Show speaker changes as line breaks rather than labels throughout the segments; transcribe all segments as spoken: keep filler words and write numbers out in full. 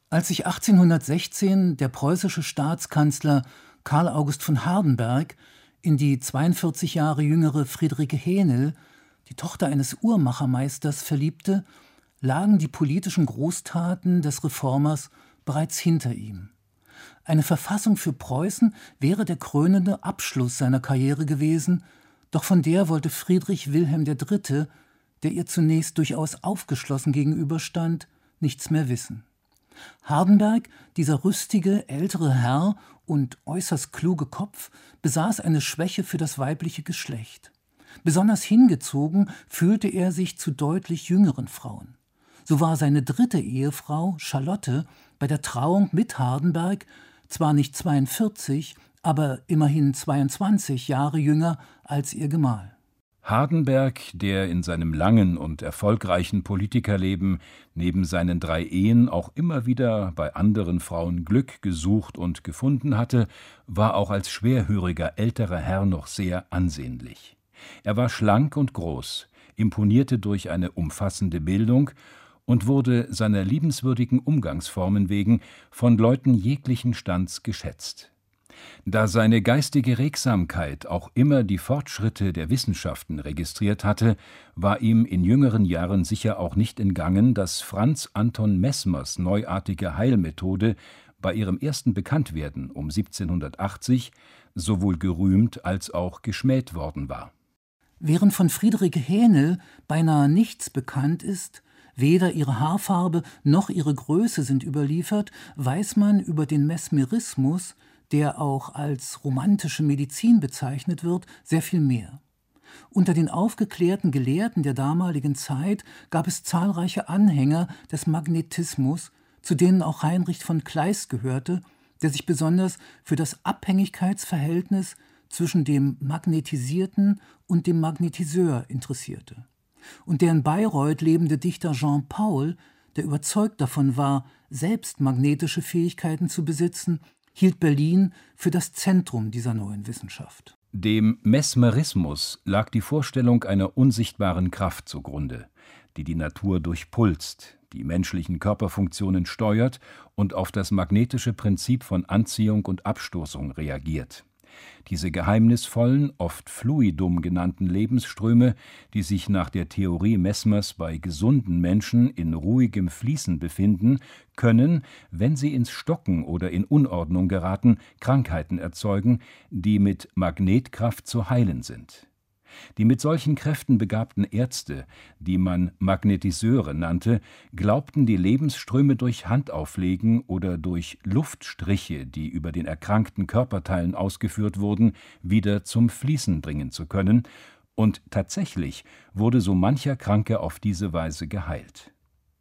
Als sich achtzehnhundertsechzehn der preußische Staatskanzler Karl August von Hardenberg in die zweiundvierzig Jahre jüngere Friederike Henel, die Tochter eines Uhrmachermeisters, verliebte, lagen die politischen Großtaten des Reformers bereits hinter ihm. Eine Verfassung für Preußen wäre der krönende Abschluss seiner Karriere gewesen, doch von der wollte Friedrich Wilhelm der Dritte., der ihr zunächst durchaus aufgeschlossen gegenüberstand, nichts mehr wissen. Hardenberg, dieser rüstige, ältere Herr und äußerst kluge Kopf, besaß eine Schwäche für das weibliche Geschlecht. Besonders hingezogen fühlte er sich zu deutlich jüngeren Frauen. So war seine dritte Ehefrau, Charlotte, bei der Trauung mit Hardenberg zwar nicht zweiundvierzig, aber immerhin zweiundzwanzig Jahre jünger als ihr Gemahl.
Hardenberg, der in seinem langen und erfolgreichen Politikerleben neben seinen drei Ehen auch immer wieder bei anderen Frauen Glück gesucht und gefunden hatte, war auch als schwerhöriger älterer Herr noch sehr ansehnlich. Er war schlank und groß, imponierte durch eine umfassende Bildung und wurde seiner liebenswürdigen Umgangsformen wegen von Leuten jeglichen Stands geschätzt. Da seine geistige Regsamkeit auch immer die Fortschritte der Wissenschaften registriert hatte, war ihm in jüngeren Jahren sicher auch nicht entgangen, dass Franz Anton Mesmers neuartige Heilmethode bei ihrem ersten Bekanntwerden um siebzehnhundertachtzig sowohl gerühmt als auch geschmäht worden war.
Während von Friederike Henel beinahe nichts bekannt ist, weder ihre Haarfarbe noch ihre Größe sind überliefert, weiß man über den Mesmerismus, der auch als romantische Medizin bezeichnet wird, sehr viel mehr. Unter den aufgeklärten Gelehrten der damaligen Zeit gab es zahlreiche Anhänger des Magnetismus, zu denen auch Heinrich von Kleist gehörte, der sich besonders für das Abhängigkeitsverhältnis zwischen dem Magnetisierten und dem Magnetiseur interessierte. Und der in Bayreuth lebende Dichter Jean Paul, der überzeugt davon war, selbst magnetische Fähigkeiten zu besitzen, hielt Berlin für das Zentrum dieser neuen Wissenschaft.
Dem Mesmerismus lag die Vorstellung einer unsichtbaren Kraft zugrunde, die die Natur durchpulst, die menschlichen Körperfunktionen steuert und auf das magnetische Prinzip von Anziehung und Abstoßung reagiert. Diese geheimnisvollen, oft Fluidum genannten Lebensströme, die sich nach der Theorie Mesmers bei gesunden Menschen in ruhigem Fließen befinden, können, wenn sie ins Stocken oder in Unordnung geraten, Krankheiten erzeugen, die mit Magnetkraft zu heilen sind. Die mit solchen Kräften begabten Ärzte, die man Magnetiseure nannte, glaubten, die Lebensströme durch Handauflegen oder durch Luftstriche, die über den erkrankten Körperteilen ausgeführt wurden, wieder zum Fließen bringen zu können, und tatsächlich wurde so mancher Kranke auf diese Weise geheilt.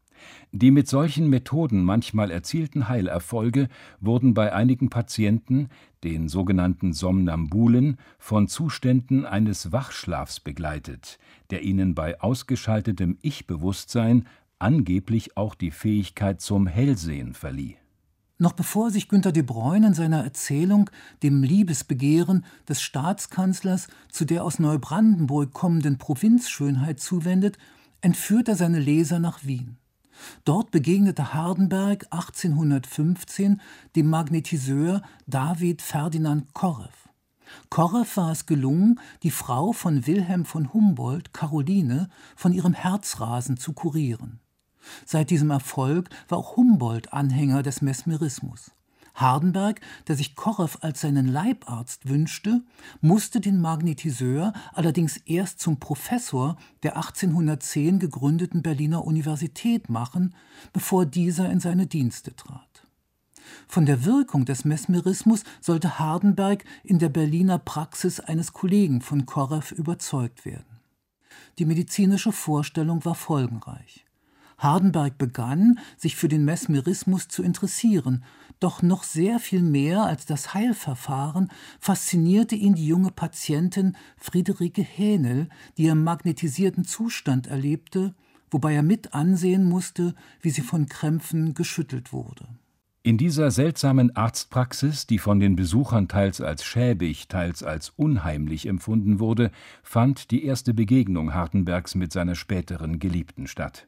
Die mit solchen Methoden manchmal erzielten Heilerfolge wurden bei einigen Patienten, den sogenannten Somnambulen, von Zuständen eines Wachschlafs begleitet, der ihnen bei ausgeschaltetem Ich-Bewusstsein angeblich auch die Fähigkeit zum Hellsehen verlieh.
Noch bevor sich Günter de Bruyne in seiner Erzählung dem Liebesbegehren des Staatskanzlers zu der aus Neubrandenburg kommenden Provinzschönheit zuwendet, entführt er seine Leser nach Wien. Dort begegnete Hardenberg achtzehnhundertfünfzehn dem Magnetiseur David Ferdinand Korreff. Korreff war es gelungen, die Frau von Wilhelm von Humboldt, Caroline, von ihrem Herzrasen zu kurieren. Seit diesem Erfolg war auch Humboldt Anhänger des Mesmerismus. Hardenberg, der sich Korreff als seinen Leibarzt wünschte, musste den Magnetiseur allerdings erst zum Professor der achtzehnhundertzehn gegründeten Berliner Universität machen, bevor dieser in seine Dienste trat. Von der Wirkung des Mesmerismus sollte Hardenberg in der Berliner Praxis eines Kollegen von Korreff überzeugt werden. Die medizinische Vorstellung war folgenreich. Hardenberg begann, sich für den Mesmerismus zu interessieren, doch noch sehr viel mehr als das Heilverfahren faszinierte ihn die junge Patientin Friederike Henel, die er im magnetisierten Zustand erlebte, wobei er mit ansehen musste, wie sie von Krämpfen geschüttelt wurde.
In dieser seltsamen Arztpraxis, die von den Besuchern teils als schäbig, teils als unheimlich empfunden wurde, fand die erste Begegnung Hardenbergs mit seiner späteren Geliebten statt.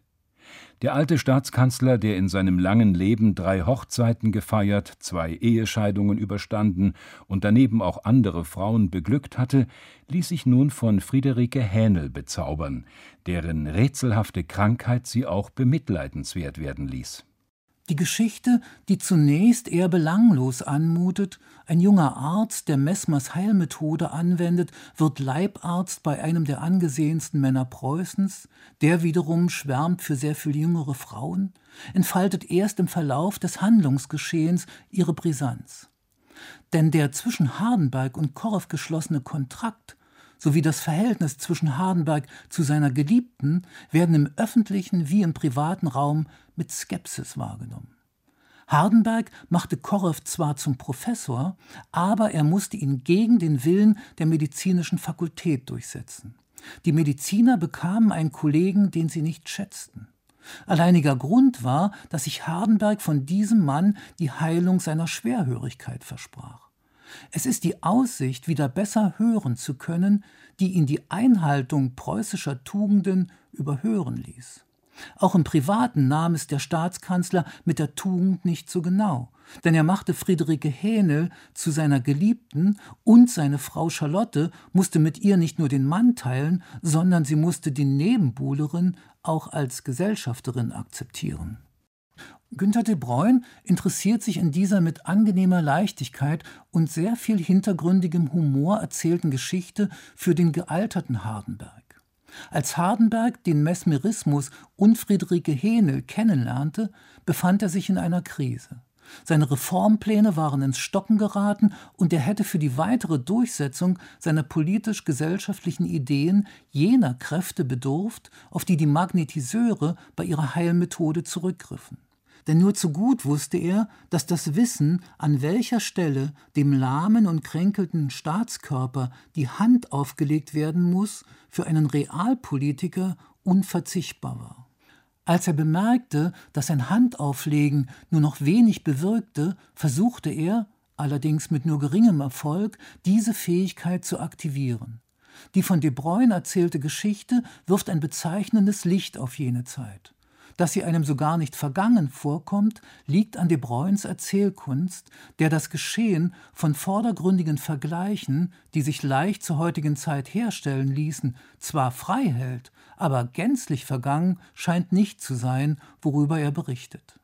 Der alte Staatskanzler, der in seinem langen Leben drei Hochzeiten gefeiert, zwei Ehescheidungen überstanden und daneben auch andere Frauen beglückt hatte, ließ sich nun von Friederike Hähnel bezaubern, deren rätselhafte Krankheit sie auch bemitleidenswert werden ließ.
Die Geschichte, die zunächst eher belanglos anmutet, ein junger Arzt, der Mesmers Heilmethode anwendet, wird Leibarzt bei einem der angesehensten Männer Preußens, der wiederum schwärmt für sehr viel jüngere Frauen, entfaltet erst im Verlauf des Handlungsgeschehens ihre Brisanz. Denn der zwischen Hardenberg und Korff geschlossene Kontrakt sowie das Verhältnis zwischen Hardenberg zu seiner Geliebten werden im öffentlichen wie im privaten Raum mit Skepsis wahrgenommen. Hardenberg machte Korff zwar zum Professor, aber er musste ihn gegen den Willen der medizinischen Fakultät durchsetzen. Die Mediziner bekamen einen Kollegen, den sie nicht schätzten. Alleiniger Grund war, dass sich Hardenberg von diesem Mann die Heilung seiner Schwerhörigkeit versprach. Es ist die Aussicht, wieder besser hören zu können, die ihn die Einhaltung preußischer Tugenden überhören ließ. Auch im Privaten nahm es der Staatskanzler mit der Tugend nicht so genau, denn er machte Friederike Hähnel zu seiner Geliebten und seine Frau Charlotte musste mit ihr nicht nur den Mann teilen, sondern sie musste die Nebenbuhlerin auch als Gesellschafterin akzeptieren. Günter de Bruyne interessiert sich in dieser mit angenehmer Leichtigkeit und sehr viel hintergründigem Humor erzählten Geschichte für den gealterten Hardenberg. Als Hardenberg den Mesmerismus und Friederike Hähnel kennenlernte, befand er sich in einer Krise. Seine Reformpläne waren ins Stocken geraten und er hätte für die weitere Durchsetzung seiner politisch-gesellschaftlichen Ideen jener Kräfte bedurft, auf die die Magnetiseure bei ihrer Heilmethode zurückgriffen. Denn nur zu gut wusste er, dass das Wissen, an welcher Stelle dem lahmen und kränkelten Staatskörper die Hand aufgelegt werden muss, für einen Realpolitiker unverzichtbar war. Als er bemerkte, dass sein Handauflegen nur noch wenig bewirkte, versuchte er, allerdings mit nur geringem Erfolg, diese Fähigkeit zu aktivieren. Die von de Bruyne erzählte Geschichte wirft ein bezeichnendes Licht auf jene Zeit. Dass sie einem so gar nicht vergangen vorkommt, liegt an de Bruynes Erzählkunst, der das Geschehen von vordergründigen Vergleichen, die sich leicht zur heutigen Zeit herstellen ließen, zwar frei hält, aber gänzlich vergangen scheint nicht zu sein, worüber er berichtet.